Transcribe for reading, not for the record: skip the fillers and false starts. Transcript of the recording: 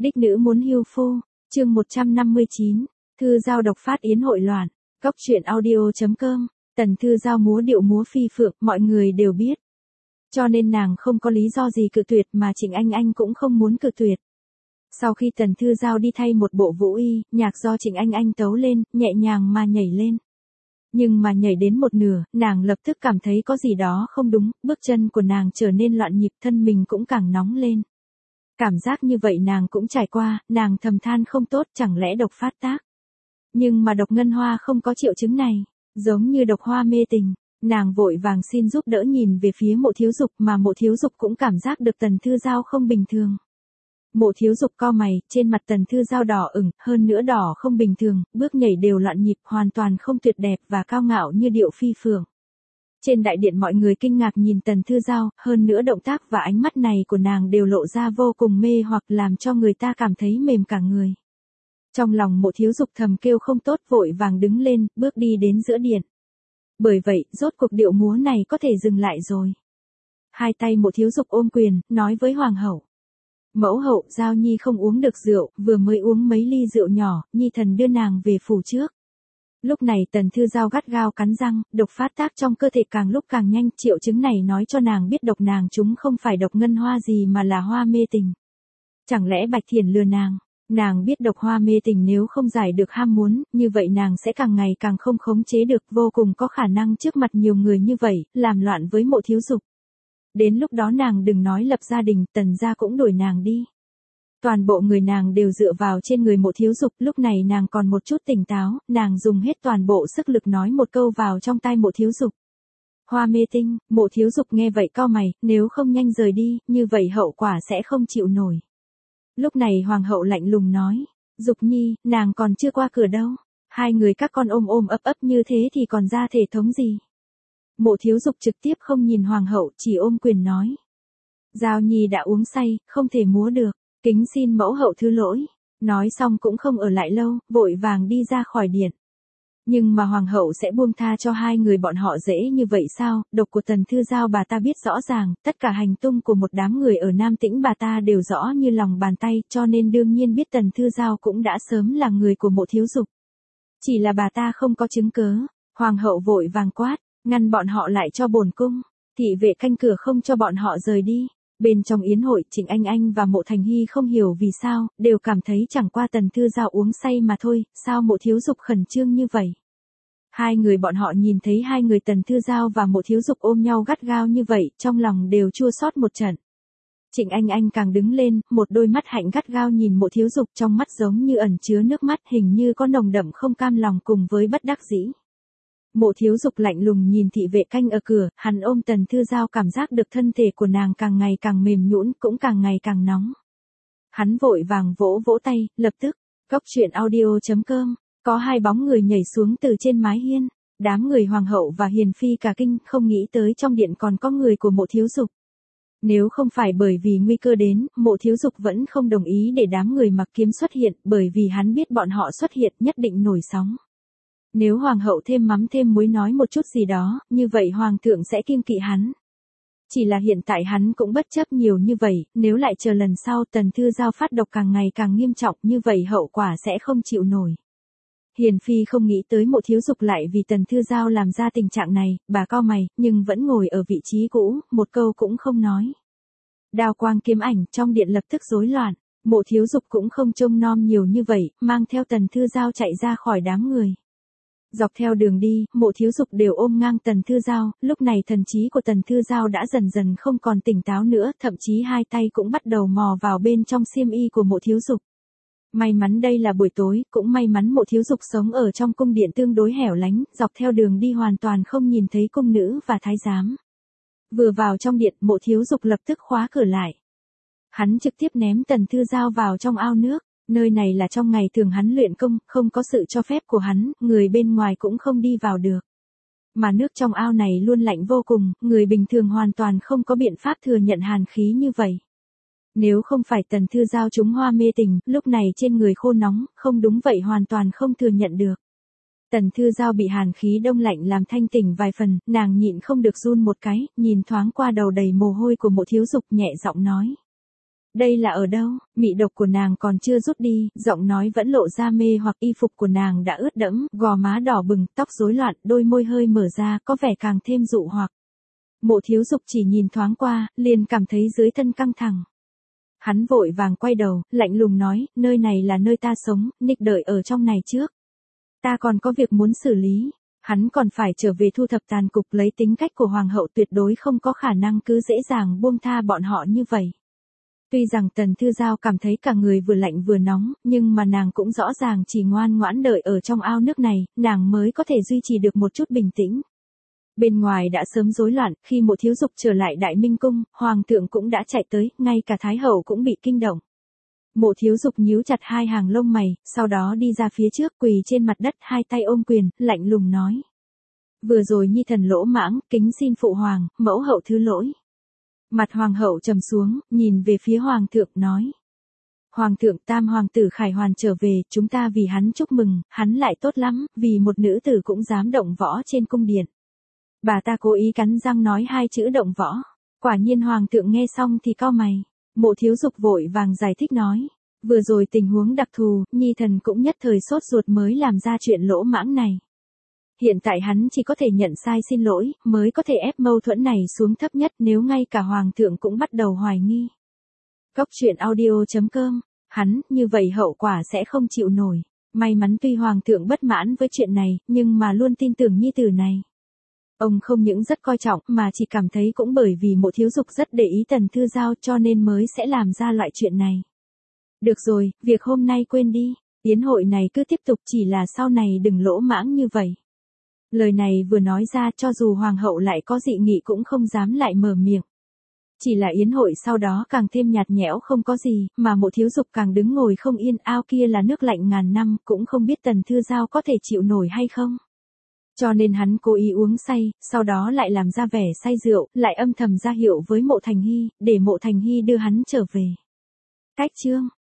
Đích nữ muốn hưu phu, chương 159, Thư Giao độc phát yến hội loạn, Cóc truyện audio.com, Tần Thư Giao múa điệu múa phi phượng, mọi người đều biết. Cho nên nàng không có lý do gì cự tuyệt mà Trịnh Anh cũng không muốn cự tuyệt. Sau khi Tần Thư Giao đi thay một bộ vũ y, nhạc do Trịnh Anh tấu lên, nhẹ nhàng mà nhảy lên. Nhưng mà nhảy đến một nửa, nàng lập tức cảm thấy có gì đó không đúng, bước chân của nàng trở nên loạn nhịp, thân mình cũng càng nóng lên. Cảm giác như vậy nàng cũng trải qua, nàng thầm than không tốt, chẳng lẽ độc phát tác. Nhưng mà độc ngân hoa không có triệu chứng này, giống như độc hoa mê tình. Nàng vội vàng xin giúp đỡ nhìn về phía Mộ Thiếu Dục, mà Mộ Thiếu Dục cũng cảm giác được Tần Thư Giao không bình thường. Mộ Thiếu Dục cau mày, trên mặt Tần Thư Giao đỏ ửng, hơn nữa đỏ không bình thường, bước nhảy đều loạn nhịp, hoàn toàn không tuyệt đẹp và cao ngạo như điệu phi phượng. Trên đại điện mọi người kinh ngạc nhìn Tần Thư Giao, hơn nữa động tác và ánh mắt này của nàng đều lộ ra vô cùng mê hoặc làm cho người ta cảm thấy mềm cả người. Trong lòng Mộ Thiếu Dục thầm kêu không tốt, vội vàng đứng lên, bước đi đến giữa điện. Bởi vậy, rốt cuộc điệu múa này có thể dừng lại rồi. Hai tay Mộ Thiếu Dục ôm quyền, nói với Hoàng hậu. Mẫu hậu, Giao Nhi không uống được rượu, vừa mới uống mấy ly rượu nhỏ, Nhi thần đưa nàng về phủ trước. Lúc này Tần Thư Giao gắt gao cắn răng, độc phát tác trong cơ thể càng lúc càng nhanh, triệu chứng này nói cho nàng biết độc nàng chúng không phải độc ngân hoa gì mà là hoa mê tình. Chẳng lẽ Bạch Thiển lừa nàng? Nàng biết độc hoa mê tình nếu không giải được ham muốn, như vậy nàng sẽ càng ngày càng không khống chế được, vô cùng có khả năng trước mặt nhiều người như vậy, làm loạn với Mộ Thiếu Dục. Đến lúc đó nàng đừng nói lập gia đình, Tần gia cũng đuổi nàng đi. Toàn bộ người nàng đều dựa vào trên người Mộ Thiếu Dục, lúc này nàng còn một chút tỉnh táo, nàng dùng hết toàn bộ sức lực nói một câu vào trong tai Mộ Thiếu Dục. Hoa mê tinh, Mộ Thiếu Dục nghe vậy cau mày, nếu không nhanh rời đi, như vậy hậu quả sẽ không chịu nổi. Lúc này Hoàng hậu lạnh lùng nói, Dục Nhi, nàng còn chưa qua cửa đâu, hai người các con ôm ấp như thế thì còn ra thể thống gì. Mộ Thiếu Dục trực tiếp không nhìn Hoàng hậu, chỉ ôm quyền nói. Giao Nhi đã uống say, không thể múa được, kính xin mẫu hậu thứ lỗi. Nói xong cũng không ở lại lâu, vội vàng đi ra khỏi điện. Nhưng mà Hoàng hậu sẽ buông tha cho hai người bọn họ dễ như vậy sao? Độc của Tần Thư Giao bà ta biết rõ ràng, tất cả hành tung của một đám người ở Nam Tĩnh bà ta đều rõ như lòng bàn tay, cho nên đương nhiên biết Tần Thư Giao cũng đã sớm là người của Mộ Thiếu Dục. Chỉ là bà ta không có chứng cớ. Hoàng hậu vội vàng quát, ngăn bọn họ lại cho bổn cung. Thị vệ canh cửa không cho bọn họ rời đi. Bên trong yến hội, Trịnh Anh và Mộ Thành Hy không hiểu vì sao, đều cảm thấy chẳng qua Tần Thư Giao uống say mà thôi, sao Mộ Thiếu Dục khẩn trương như vậy. Hai người bọn họ nhìn thấy hai người Tần Thư Giao và Mộ Thiếu Dục ôm nhau gắt gao như vậy, trong lòng đều chua xót một trận. Trịnh Anh càng đứng lên, một đôi mắt hạnh gắt gao nhìn Mộ Thiếu Dục, trong mắt giống như ẩn chứa nước mắt, hình như có nồng đậm không cam lòng cùng với bất đắc dĩ. Mộ Thiếu Dục lạnh lùng nhìn thị vệ canh ở cửa, hắn ôm Tần Thư Giao cảm giác được thân thể của nàng càng ngày càng mềm nhũn, cũng càng ngày càng nóng. Hắn vội vàng vỗ tay, lập tức, Cóc truyện audio.com, có hai bóng người nhảy xuống từ trên mái hiên. Đám người Hoàng hậu và Hiền Phi cả kinh, không nghĩ tới trong điện còn có người của Mộ Thiếu Dục. Nếu không phải bởi vì nguy cơ đến, Mộ Thiếu Dục vẫn không đồng ý để đám người mặc kiếm xuất hiện, bởi vì hắn biết bọn họ xuất hiện nhất định nổi sóng. Nếu Hoàng hậu thêm mắm thêm muối nói một chút gì đó, như vậy Hoàng thượng sẽ kiêng kỵ hắn. Chỉ là hiện tại hắn cũng bất chấp nhiều như vậy, nếu lại chờ lần sau Tần Thư Giao phát độc càng ngày càng nghiêm trọng như vậy hậu quả sẽ không chịu nổi. Hiền Phi không nghĩ tới Mộ Thiếu Dục lại vì Tần Thư Giao làm ra tình trạng này, bà cau mày, nhưng vẫn ngồi ở vị trí cũ, một câu cũng không nói. Đao quang kiếm ảnh trong điện lập tức rối loạn, Mộ Thiếu Dục cũng không trông nom nhiều như vậy, mang theo Tần Thư Giao chạy ra khỏi đám người. Dọc theo đường đi, Mộ Thiếu Dục đều ôm ngang Tần Thư Giao, lúc này thần trí của Tần Thư Giao đã dần dần không còn tỉnh táo nữa, thậm chí hai tay cũng bắt đầu mò vào bên trong xiêm y của Mộ Thiếu Dục. May mắn đây là buổi tối, cũng may mắn Mộ Thiếu Dục sống ở trong cung điện tương đối hẻo lánh, dọc theo đường đi hoàn toàn không nhìn thấy cung nữ và thái giám. Vừa vào trong điện, Mộ Thiếu Dục lập tức khóa cửa lại. Hắn trực tiếp ném Tần Thư Giao vào trong ao nước. Nơi này là trong ngày thường hắn luyện công, không có sự cho phép của hắn, người bên ngoài cũng không đi vào được. Mà nước trong ao này luôn lạnh vô cùng, người bình thường hoàn toàn không có biện pháp thừa nhận hàn khí như vậy. Nếu không phải Tần Thư Giao trúng hoa mê tình, lúc này trên người khô nóng, không đúng vậy hoàn toàn không thừa nhận được. Tần Thư Giao bị hàn khí đông lạnh làm thanh tỉnh vài phần, nàng nhịn không được run một cái, nhìn thoáng qua đầu đầy mồ hôi của Mộ Thiếu Dục nhẹ giọng nói. Đây là ở đâu? Mị độc của nàng còn chưa rút đi, giọng nói vẫn lộ ra mê hoặc y phục của nàng đã ướt đẫm, gò má đỏ bừng, tóc rối loạn, đôi môi hơi mở ra, có vẻ càng thêm dụ hoặc. Mộ Thiếu Dục chỉ nhìn thoáng qua, liền cảm thấy dưới thân căng thẳng. Hắn vội vàng quay đầu, lạnh lùng nói, nơi này là nơi ta sống, Nick đợi ở trong này trước. Ta còn có việc muốn xử lý. Hắn còn phải trở về thu thập tàn cục, lấy tính cách của hoàng hậu tuyệt đối không có khả năng cứ dễ dàng buông tha bọn họ như vậy. Tuy rằng Tần Thư Giao cảm thấy cả người vừa lạnh vừa nóng, nhưng mà nàng cũng rõ ràng chỉ ngoan ngoãn đợi ở trong ao nước này, nàng mới có thể duy trì được một chút bình tĩnh. Bên ngoài đã sớm rối loạn, khi Mộ Thiếu Dục trở lại Đại Minh Cung, Hoàng thượng cũng đã chạy tới, ngay cả Thái hậu cũng bị kinh động. Mộ Thiếu Dục nhíu chặt hai hàng lông mày, sau đó đi ra phía trước quỳ trên mặt đất hai tay ôm quyền, lạnh lùng nói. Vừa rồi nhi thần lỗ mãng, kính xin phụ hoàng, mẫu hậu thứ lỗi. Mặt hoàng hậu trầm xuống, nhìn về phía hoàng thượng nói. Hoàng thượng, tam hoàng tử Khải Hoàn trở về, chúng ta vì hắn chúc mừng, hắn lại tốt lắm, vì một nữ tử cũng dám động võ trên cung điện. Bà ta cố ý cắn răng nói hai chữ động võ. Quả nhiên hoàng thượng nghe xong thì cau mày. Mộ Thiếu Dục vội vàng giải thích nói. Vừa rồi tình huống đặc thù, nhi thần cũng nhất thời sốt ruột mới làm ra chuyện lỗ mãng này. Hiện tại hắn chỉ có thể nhận sai xin lỗi, mới có thể ép mâu thuẫn này xuống thấp nhất, nếu ngay cả hoàng thượng cũng bắt đầu hoài nghi. Góc truyện audio.com, hắn, như vậy hậu quả sẽ không chịu nổi. May mắn tuy hoàng thượng bất mãn với chuyện này, nhưng mà luôn tin tưởng nhi tử này. Ông không những rất coi trọng mà chỉ cảm thấy cũng bởi vì Mộ Thiếu Dục rất để ý Tần Thư Giao cho nên mới sẽ làm ra loại chuyện này. Được rồi, việc hôm nay quên đi, yến hội này cứ tiếp tục, chỉ là sau này đừng lỗ mãng như vậy. Lời này vừa nói ra cho dù hoàng hậu lại có dị nghị cũng không dám lại mở miệng. Chỉ là yến hội sau đó càng thêm nhạt nhẽo không có gì, mà Mộ Thiếu Dục càng đứng ngồi không yên, ao kia là nước lạnh ngàn năm, cũng không biết Tần Thư Giao có thể chịu nổi hay không. Cho nên hắn cố ý uống say, sau đó lại làm ra vẻ say rượu, lại âm thầm ra hiệu với Mộ Thành Hy, để Mộ Thành Hy đưa hắn trở về. Cách chương